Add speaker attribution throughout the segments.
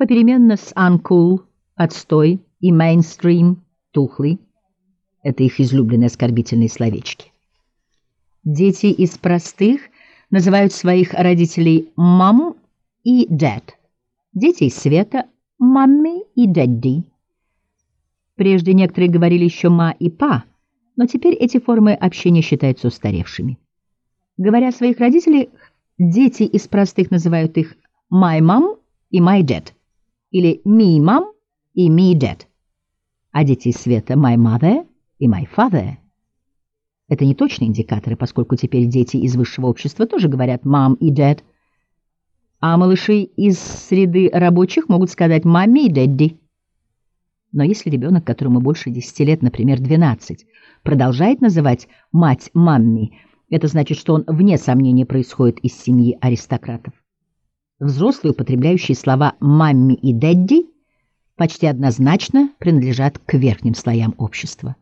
Speaker 1: попеременно с uncool – отстой и mainstream – тухлый. Это их излюбленные оскорбительные словечки. Дети из простых называют своих родителей mom и dad. Дети из света – mommy и daddy. Прежде некоторые говорили еще ма и па, но теперь эти формы общения считаются устаревшими. Говоря о своих родителях, дети из простых называют их my mom и my dad, или me mom и me dad, а дети из света my mother и my father. Это не точные индикаторы, поскольку теперь дети из высшего общества тоже говорят mom и dad, а малыши из среды рабочих могут сказать mommy и daddy. Но если ребенок, которому больше 10 лет, например, 12, продолжает называть мать мамми, это значит, что он, вне сомнения, происходит из семьи аристократов. Взрослые, употребляющие слова «мамми» и «дэдди», почти однозначно принадлежат к верхним слоям общества.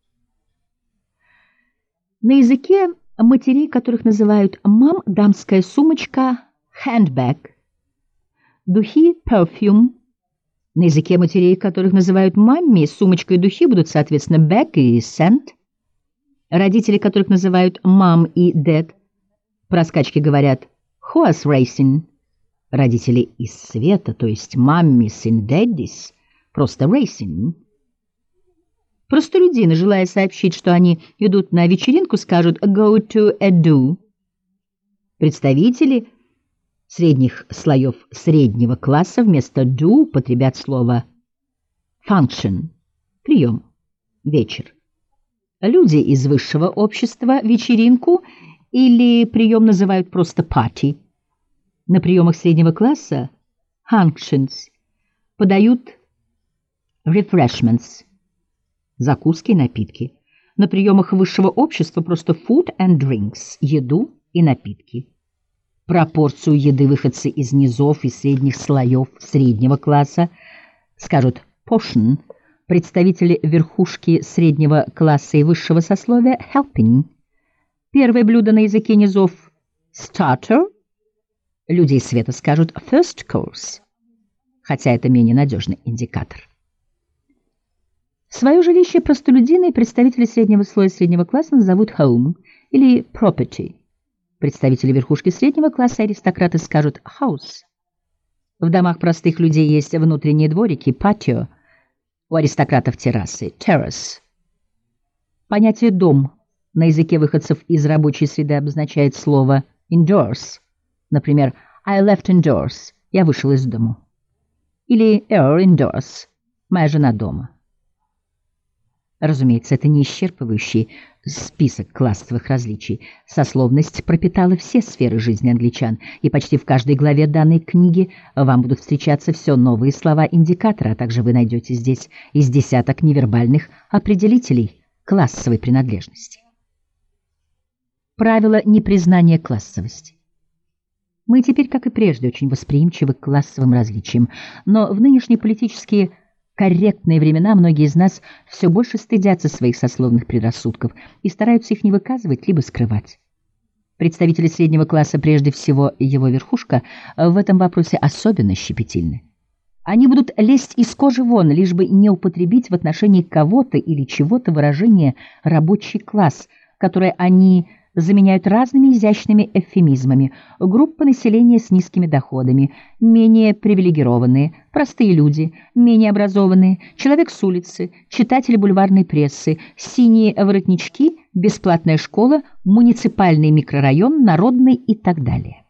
Speaker 1: На языке матерей, которых называют «мам», дамская сумочка «handbag», духи «perfume». На языке матерей, которых называют «мамми», сумочка и духи будут, соответственно, «bag» и «scent». Родители, которых называют «mom» и «dad», про скачки говорят «horse racing». Родители из света, то есть «mummies» и «daddies», просто «racing». Простолюдины, желая сообщить, что они идут на вечеринку, скажут «go to a do». Представители средних слоев среднего класса вместо «do» употребят слово «function» – прием, вечер. Люди из высшего общества вечеринку или прием называют просто «party». На приемах среднего класса «functions» подают «refreshments» – закуски и напитки. На приемах высшего общества просто «food and drinks» – еду и напитки. Пропорцию еды выходцы из низов и средних слоев среднего класса скажут «portion», представители верхушки среднего класса и высшего сословия «helping». Первое блюдо на языке низов «starter», люди из света скажут «first course», хотя это менее надежный индикатор. Свое жилище простолюдины и представители среднего слоя среднего класса назовут «home» или «property». Представители верхушки среднего класса аристократы скажут «house». В домах простых людей есть внутренние дворики «patio», у аристократов террасы «terrace». Понятие «дом» на языке выходцев из рабочей среды обозначает слово «indoors». Например, «I left indoors» – «я вышел из дому». Или «you're indoors» – «моя жена дома». Разумеется, это не исчерпывающий список классовых различий. Сословность пропитала все сферы жизни англичан, и почти в каждой главе данной книги вам будут встречаться все новые слова-индикаторы, а также вы найдете здесь из десяток невербальных определителей классовой принадлежности. Правило непризнания классовости. Мы теперь, как и прежде, очень восприимчивы к классовым различиям, но в нынешние политические корректные времена многие из нас все больше стыдятся своих сословных предрассудков и стараются их не выказывать, либо скрывать. Представители среднего класса, прежде всего его верхушка, в этом вопросе особенно щепетильны. Они будут лезть из кожи вон, лишь бы не употребить в отношении кого-то или чего-то выражение «рабочий класс», которое они заменяют разными изящными эвфемизмами: группа населения с низкими доходами, менее привилегированные, простые люди, менее образованные, человек с улицы, читатели бульварной прессы, синие воротнички, бесплатная школа, муниципальный микрорайон, народный и так далее.